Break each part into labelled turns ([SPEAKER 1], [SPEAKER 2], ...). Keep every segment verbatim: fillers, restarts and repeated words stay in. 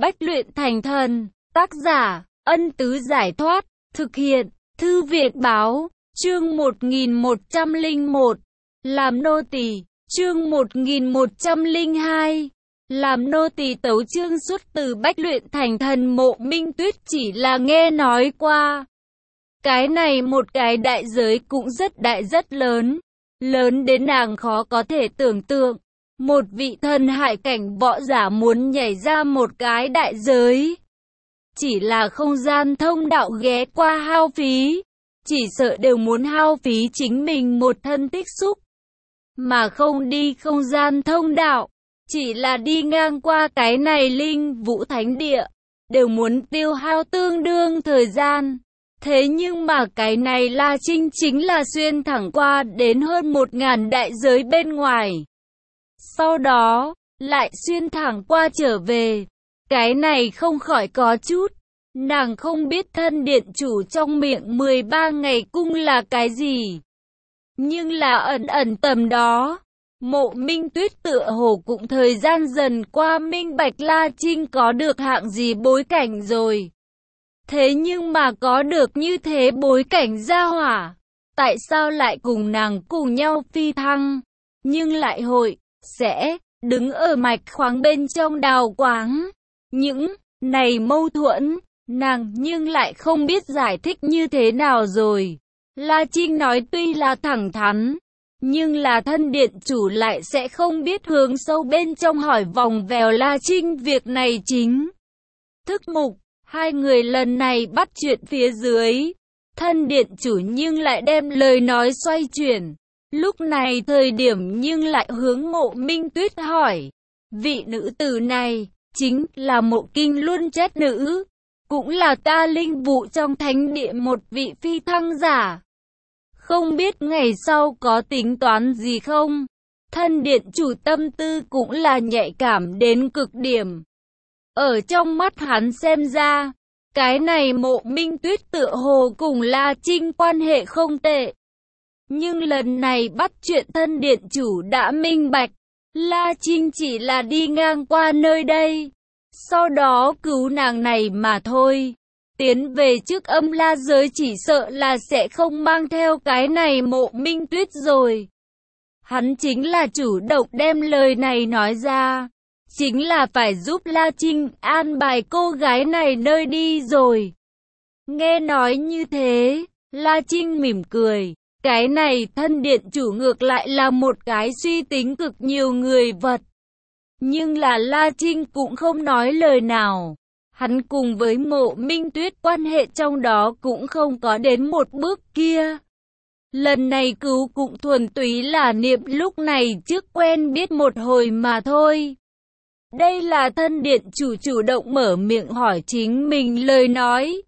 [SPEAKER 1] Bách luyện thành thần, tác giả, Ân Tứ Giải Thoát, thực hiện, Thư viện Báo, chương một nghìn một trăm lẻ một, làm nô tỳ, chương một nghìn một trăm lẻ hai, làm nô tỳ. Tấu chương xuất từ Bách luyện thành thần. Mộ Minh Tuyết chỉ là nghe nói qua. Cái này một cái đại giới cũng rất đại rất lớn, lớn đến nàng khó có thể tưởng tượng. Một vị thần hải cảnh võ giả muốn nhảy ra một cái đại giới, chỉ là không gian thông đạo ghé qua hao phí, chỉ sợ đều muốn hao phí chính mình một thân tích xúc, mà không đi không gian thông đạo, chỉ là đi ngang qua cái này linh vũ thánh địa, đều muốn tiêu hao tương đương thời gian. Thế nhưng mà cái này La Trinh chính là xuyên thẳng qua đến hơn một ngàn đại giới bên ngoài. Sau đó, lại xuyên thẳng qua trở về. Cái này không khỏi có chút. Nàng không biết thân điện chủ trong miệng mười ba ngày cung là cái gì. Nhưng là ẩn ẩn tầm đó. Mộ Minh Tuyết tựa hồ cũng thời gian dần qua minh bạch La Trinh có được hạng gì bối cảnh rồi. Thế nhưng mà có được như thế bối cảnh gia hỏa, tại sao lại cùng nàng cùng nhau phi thăng, nhưng lại hội, sẽ, đứng ở mạch khoáng bên trong đào quáng. Những này mâu thuẫn, nàng nhưng lại không biết giải thích như thế nào rồi. La Trinh nói tuy là thẳng thắn, nhưng là thân điện chủ lại sẽ không biết hướng sâu bên trong hỏi vòng vèo La Trinh việc này chính thức mục. Hai người lần này bắt chuyện phía dưới, thân điện chủ nhưng lại đem lời nói xoay chuyển. Lúc này thời điểm nhưng lại hướng Mộ Minh Tuyết hỏi, vị nữ tử này, chính là Mộ Kinh Luân chất nữ, cũng là ta linh vụ trong thánh địa một vị phi thăng giả. Không biết ngày sau có tính toán gì không? Thân điện chủ tâm tư cũng là nhạy cảm đến cực điểm. Ở trong mắt hắn xem ra, cái này Mộ Minh Tuyết tựa hồ cùng La Trinh quan hệ không tệ. Nhưng lần này bắt chuyện thân điện chủ đã minh bạch, La Trinh chỉ là đi ngang qua nơi đây, sau đó cứu nàng này mà thôi. Tiến về trước âm la giới chỉ sợ là sẽ không mang theo cái này Mộ Minh Tuyết rồi. Hắn chính là chủ động đem lời này nói ra. Chính là phải giúp La Trinh an bài cô gái này nơi đi rồi. Nghe nói như thế, La Trinh mỉm cười. Cái này thân điện chủ ngược lại là một cái suy tính cực nhiều người vật. Nhưng là La Trinh cũng không nói lời nào. Hắn cùng với Mộ Minh Tuyết quan hệ trong đó cũng không có đến một bước kia. Lần này cứu cũng thuần túy là niệm lúc này trước quen biết một hồi mà thôi. Đây là thân điện chủ chủ động mở miệng hỏi chính mình lời nói.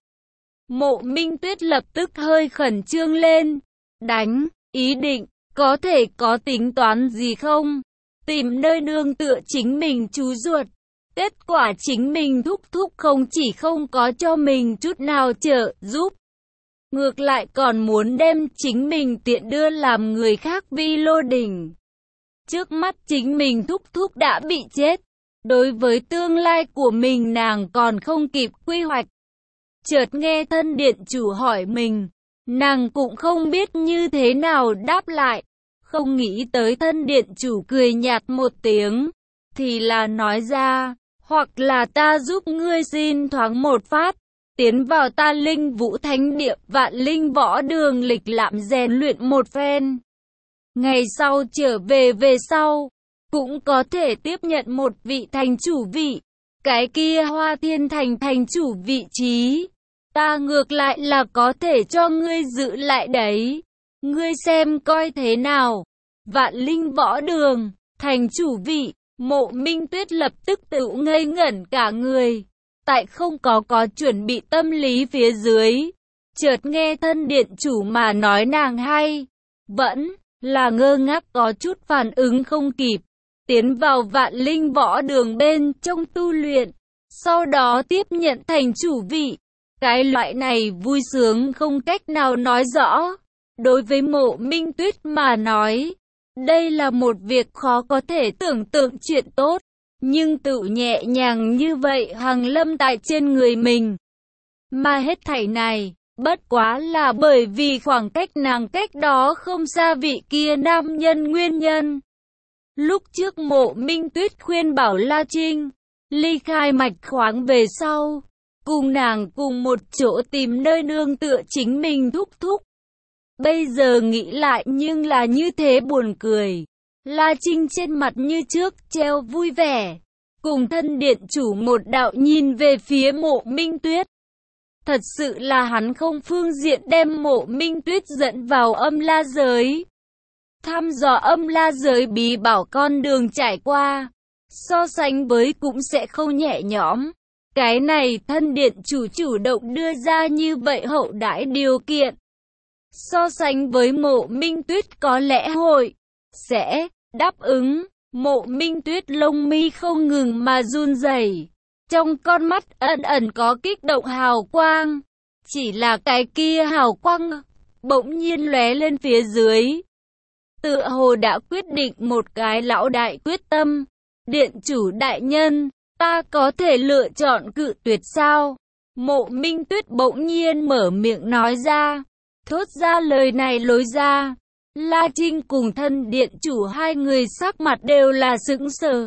[SPEAKER 1] Mộ Minh Tuyết lập tức hơi khẩn trương lên. Đánh, ý định, có thể có tính toán gì không? Tìm nơi nương tựa chính mình chú ruột. Kết quả chính mình thúc thúc không chỉ không có cho mình chút nào trợ giúp. Ngược lại còn muốn đem chính mình tiện đưa làm người khác vi lô đỉnh. Trước mắt chính mình thúc thúc đã bị chết. Đối với tương lai của mình nàng còn không kịp quy hoạch. Chợt nghe thân điện chủ hỏi mình, nàng cũng không biết như thế nào đáp lại. Không nghĩ tới thân điện chủ cười nhạt một tiếng, thì là nói ra, hoặc là ta giúp ngươi xin thoáng một phát, tiến vào ta linh vũ thánh địa vạn linh võ đường lịch lãm rèn luyện một phen. Ngày sau trở về về sau, cũng có thể tiếp nhận một vị thành chủ vị, cái kia Hoa Thiên Thành thành chủ vị trí. Ta ngược lại là có thể cho ngươi giữ lại đấy. Ngươi xem coi thế nào. Vạn linh võ đường, thành chủ vị, Mộ Minh Tuyết lập tức tự ngây ngẩn cả người. Tại không có có chuẩn bị tâm lý phía dưới. Chợt nghe thân điện chủ mà nói nàng hay. Vẫn là ngơ ngác có chút phản ứng không kịp. Tiến vào vạn linh võ đường bên trong tu luyện, sau đó tiếp nhận thành chủ vị. Cái loại này vui sướng không cách nào nói rõ. Đối với Mộ Minh Tuyết mà nói, đây là một việc khó có thể tưởng tượng chuyện tốt. nhưng tự nhẹ nhàng như vậy hằng lâm tại trên người mình. Mà hết thảy này, bất quá là bởi vì khoảng cách nàng cách đó không xa vị kia nam nhân nguyên nhân. Lúc trước Mộ Minh Tuyết khuyên bảo La Trinh ly khai mạch khoáng về sau, cùng nàng cùng một chỗ tìm nơi nương tựa chính mình thúc thúc. Bây giờ nghĩ lại nhưng là như thế buồn cười. La Trinh trên mặt như trước treo vui vẻ, cùng thân điện chủ một đạo nhìn về phía Mộ Minh Tuyết. Thật sự là hắn không phương diện đem Mộ Minh Tuyết dẫn vào âm la giới. Thăm dò âm la giới bí bảo con đường trải qua, so sánh với cũng sẽ không nhẹ nhõm. Cái này thân điện chủ chủ động đưa ra như vậy hậu đãi điều kiện. So sánh với Mộ Minh Tuyết có lẽ hội sẽ đáp ứng. Mộ Minh Tuyết lông mi không ngừng mà run rẩy, trong con mắt ẩn ẩn có kích động hào quang. Chỉ là cái kia hào quang bỗng nhiên lóe lên phía dưới, tựa hồ đã quyết định một cái lão đại quyết tâm. Điện chủ đại nhân, ta có thể lựa chọn cự tuyệt sao? Mộ Minh Tuyết bỗng nhiên mở miệng nói ra. Thốt ra lời này lối ra, La Trinh cùng thân điện chủ hai người sắc mặt đều là sững sờ.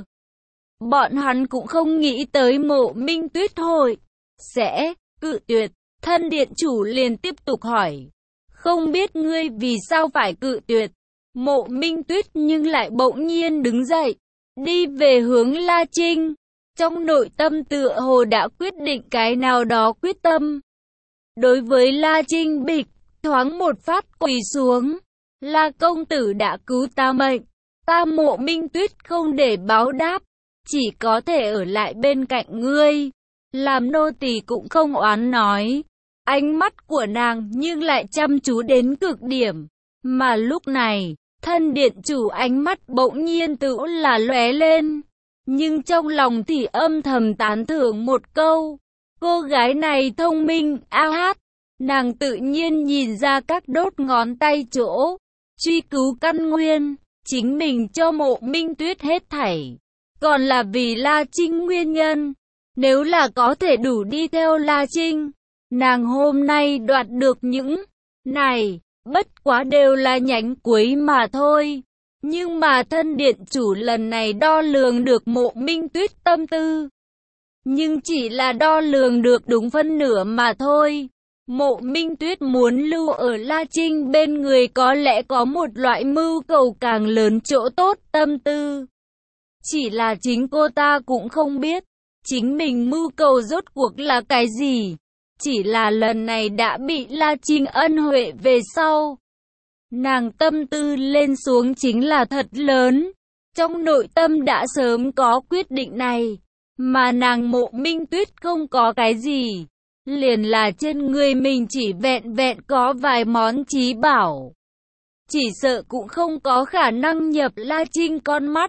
[SPEAKER 1] Bọn hắn cũng không nghĩ tới Mộ Minh Tuyết hội sẽ cự tuyệt. Thân điện chủ liền tiếp tục hỏi, không biết ngươi vì sao phải cự tuyệt? Mộ Minh Tuyết nhưng lại bỗng nhiên đứng dậy, đi về hướng La Trinh. Trong nội tâm tựa hồ đã quyết định cái nào đó quyết tâm. Đối với La Trinh bịch, thoáng một phát quỳ xuống. La công tử đã cứu ta mệnh, ta Mộ Minh Tuyết không để báo đáp, chỉ có thể ở lại bên cạnh ngươi. Làm nô tỳ cũng không oán nói. Ánh mắt của nàng nhưng lại chăm chú đến cực điểm. Mà lúc này, thân điện chủ ánh mắt bỗng nhiên tự là lóe lên. Nhưng trong lòng thì âm thầm tán thưởng một câu. Cô gái này thông minh, ao hát. Nàng tự nhiên nhìn ra các đốt ngón tay chỗ truy cứu căn nguyên, chính mình cho Mộ Minh Tuyết hết thảy, còn là vì La Trinh nguyên nhân. Nếu là có thể đủ đi theo La Trinh, nàng hôm nay đoạt được những này, bất quá đều là nhánh cuối mà thôi. Nhưng mà thân điện chủ lần này đo lường được Mộ Minh Tuyết tâm tư, nhưng chỉ là đo lường được đúng phân nửa mà thôi. Mộ Minh Tuyết muốn lưu ở La Trinh bên người có lẽ có một loại mưu cầu càng lớn chỗ tốt tâm tư. Chỉ là chính cô ta cũng không biết, chính mình mưu cầu rốt cuộc là cái gì. Chỉ là lần này đã bị La Trinh ân huệ về sau, nàng tâm tư lên xuống chính là thật lớn. Trong nội tâm đã sớm có quyết định này, mà nàng Mộ Minh Tuyết không có cái gì. Liền là trên người mình chỉ vẹn vẹn có vài món chí bảo, chỉ sợ cũng không có khả năng nhập La Trinh con mắt.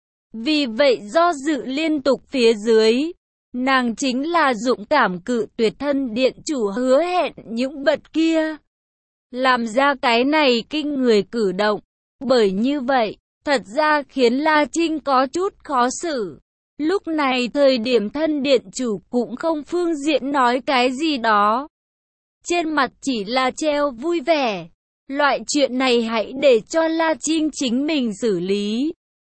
[SPEAKER 1] Vì vậy do dự liên tục phía dưới, nàng chính là dũng cảm cự tuyệt thân điện chủ hứa hẹn những vật kia, làm ra cái này kinh người cử động. Bởi như vậy, thật ra khiến La Trinh có chút khó xử. Lúc này thời điểm thân điện chủ cũng không phương diện nói cái gì đó. Trên mặt chỉ là treo vui vẻ. Loại chuyện này hãy để cho La Trinh chính mình xử lý.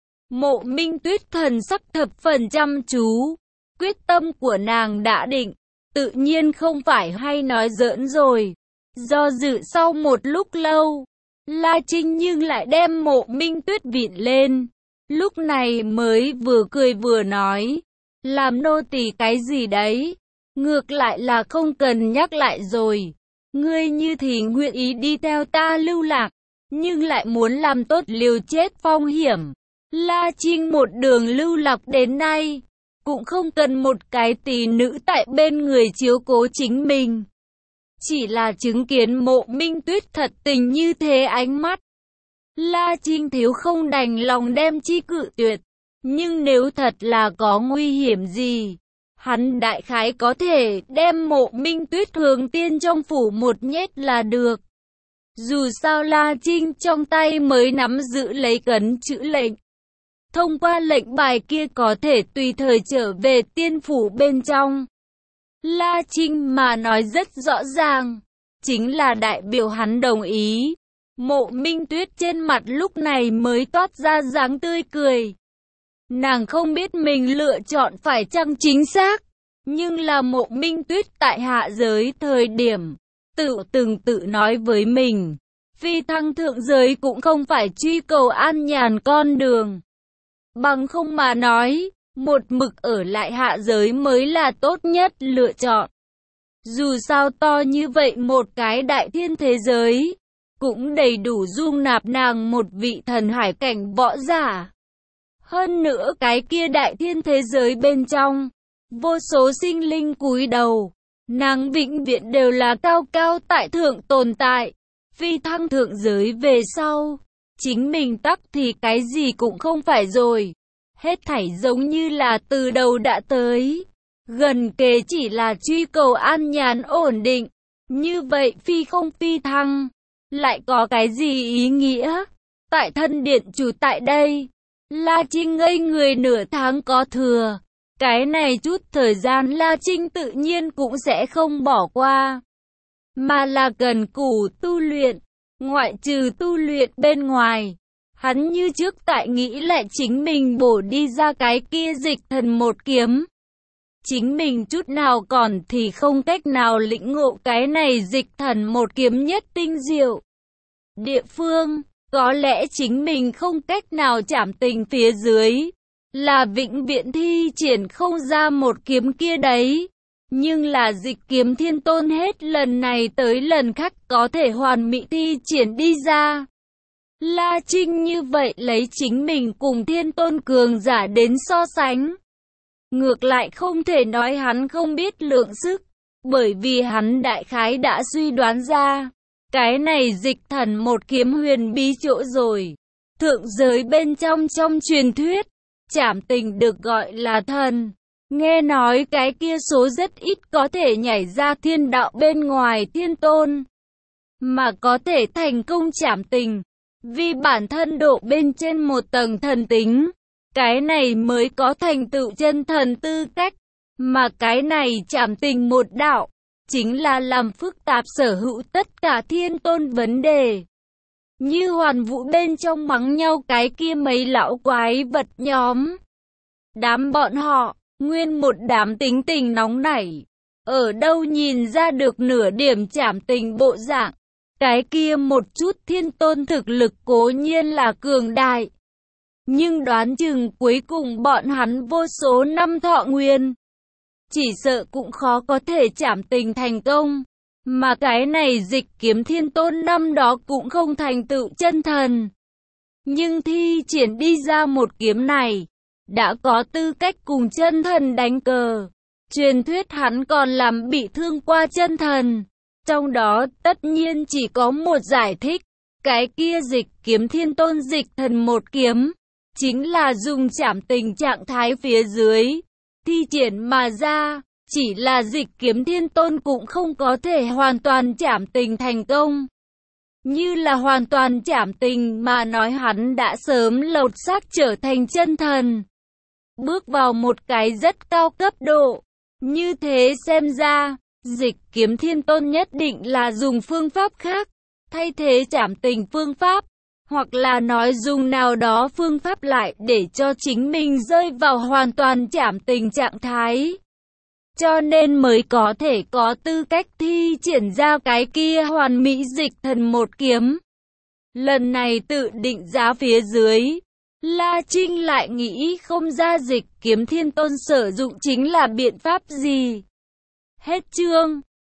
[SPEAKER 1] Mộ Minh Tuyết thần sắc thập phần chăm chú. Quyết tâm của nàng đã định, tự nhiên không phải hay nói giỡn rồi. Do dự sau một lúc lâu, La Trinh nhưng lại đem Mộ Minh Tuyết vịn lên. Lúc này mới vừa cười vừa nói, làm nô tỳ cái gì đấy, ngược lại là không cần nhắc lại rồi. Ngươi như thì nguyện ý đi theo ta lưu lạc, nhưng lại muốn làm tốt liều chết phong hiểm. La Trinh một đường lưu lạc đến nay, cũng không cần một cái tỷ nữ tại bên người chiếu cố chính mình. Chỉ là chứng kiến Mộ Minh Tuyết thật tình như thế ánh mắt, La Trinh thiếu không đành lòng đem chi cự tuyệt. Nhưng nếu thật là có nguy hiểm gì, hắn đại khái có thể đem Mộ Minh Tuyết hướng tiên trong phủ một nhét là được. Dù sao La Trinh trong tay mới nắm giữ lấy cấn chữ lệnh, thông qua lệnh bài kia có thể tùy thời trở về tiên phủ bên trong. La Trinh mà nói rất rõ ràng, chính là đại biểu hắn đồng ý. Mộ Minh Tuyết trên mặt lúc này mới toát ra dáng tươi cười. Nàng không biết mình lựa chọn phải chăng chính xác, nhưng là Mộ Minh Tuyết tại hạ giới thời điểm, tự từng tự nói với mình, phi thăng thượng giới cũng không phải truy cầu an nhàn con đường. Bằng không mà nói, một mực ở lại hạ giới mới là tốt nhất lựa chọn. Dù sao to như vậy một cái đại thiên thế giới, cũng đầy đủ dung nạp nàng một vị thần hải cảnh võ giả. Hơn nữa cái kia đại thiên thế giới bên trong, vô số sinh linh cúi đầu, nàng vĩnh viễn đều là cao cao tại thượng tồn tại. Phi thăng thượng giới về sau, chính mình tắc thì cái gì cũng không phải rồi. Hết thảy giống như là từ đầu đã tới. Gần kề chỉ là truy cầu an nhàn ổn định. Như vậy phi không phi thăng, lại có cái gì ý nghĩa? Tại thân điện chủ tại đây, La Trinh ngây người nửa tháng có thừa. Cái này chút thời gian La Trinh tự nhiên cũng sẽ không bỏ qua, mà là cần cù tu luyện. Ngoại trừ tu luyện bên ngoài, hắn như trước tại nghĩ lại chính mình bổ đi ra cái kia dịch thần một kiếm. Chính mình chút nào còn thì không cách nào lĩnh ngộ cái này dịch thần một kiếm nhất tinh diệu. Địa phương, có lẽ chính mình không cách nào chạm tình phía dưới, là vĩnh viễn thi triển không ra một kiếm kia đấy. Nhưng là dịch kiếm thiên tôn hết lần này tới lần khác có thể hoàn mỹ thi triển đi ra. La Trinh như vậy lấy chính mình cùng thiên tôn cường giả đến so sánh. Ngược lại không thể nói hắn không biết lượng sức, bởi vì hắn đại khái đã suy đoán ra. Cái này dịch thần một kiếm huyền bí chỗ rồi. Thượng giới bên trong trong truyền thuyết, trảm tình được gọi là thần. Nghe nói cái kia số rất ít có thể nhảy ra thiên đạo bên ngoài thiên tôn, mà có thể thành công trảm tình, vì bản thân độ bên trên một tầng thần tính. Cái này mới có thành tựu chân thần tư cách, mà cái này trảm tình một đạo, chính là làm phức tạp sở hữu tất cả thiên tôn vấn đề. Như hoàn vũ bên trong mắng nhau cái kia mấy lão quái vật nhóm. Đám bọn họ, nguyên một đám tính tình nóng nảy, ở đâu nhìn ra được nửa điểm trảm tình bộ dạng. Cái kia một chút thiên tôn thực lực cố nhiên là cường đại, nhưng đoán chừng cuối cùng bọn hắn vô số năm thọ nguyên, chỉ sợ cũng khó có thể trảm tình thành công. Mà cái này dịch kiếm thiên tôn năm đó cũng không thành tựu chân thần, nhưng thi triển đi ra một kiếm này, đã có tư cách cùng chân thần đánh cờ. Truyền thuyết hắn còn làm bị thương qua chân thần. Trong đó tất nhiên chỉ có một giải thích. Cái kia dịch kiếm thiên tôn dịch thần một kiếm, chính là dùng trảm tình trạng thái phía dưới thi triển mà ra. Chỉ là dịch kiếm thiên tôn cũng không có thể hoàn toàn trảm tình thành công. Như là hoàn toàn trảm tình mà nói hắn đã sớm lột xác trở thành chân thần, bước vào một cái rất cao cấp độ. Như thế xem ra, dịch kiếm thiên tôn nhất định là dùng phương pháp khác, thay thế trảm tình phương pháp, hoặc là nói dùng nào đó phương pháp lại để cho chính mình rơi vào hoàn toàn trảm tình trạng thái. Cho nên mới có thể có tư cách thi triển ra cái kia hoàn mỹ dịch thần một kiếm. Lần này tự định giá phía dưới, La Trinh lại nghĩ không ra dịch kiếm thiên tôn sử dụng chính là biện pháp gì. Hết chương.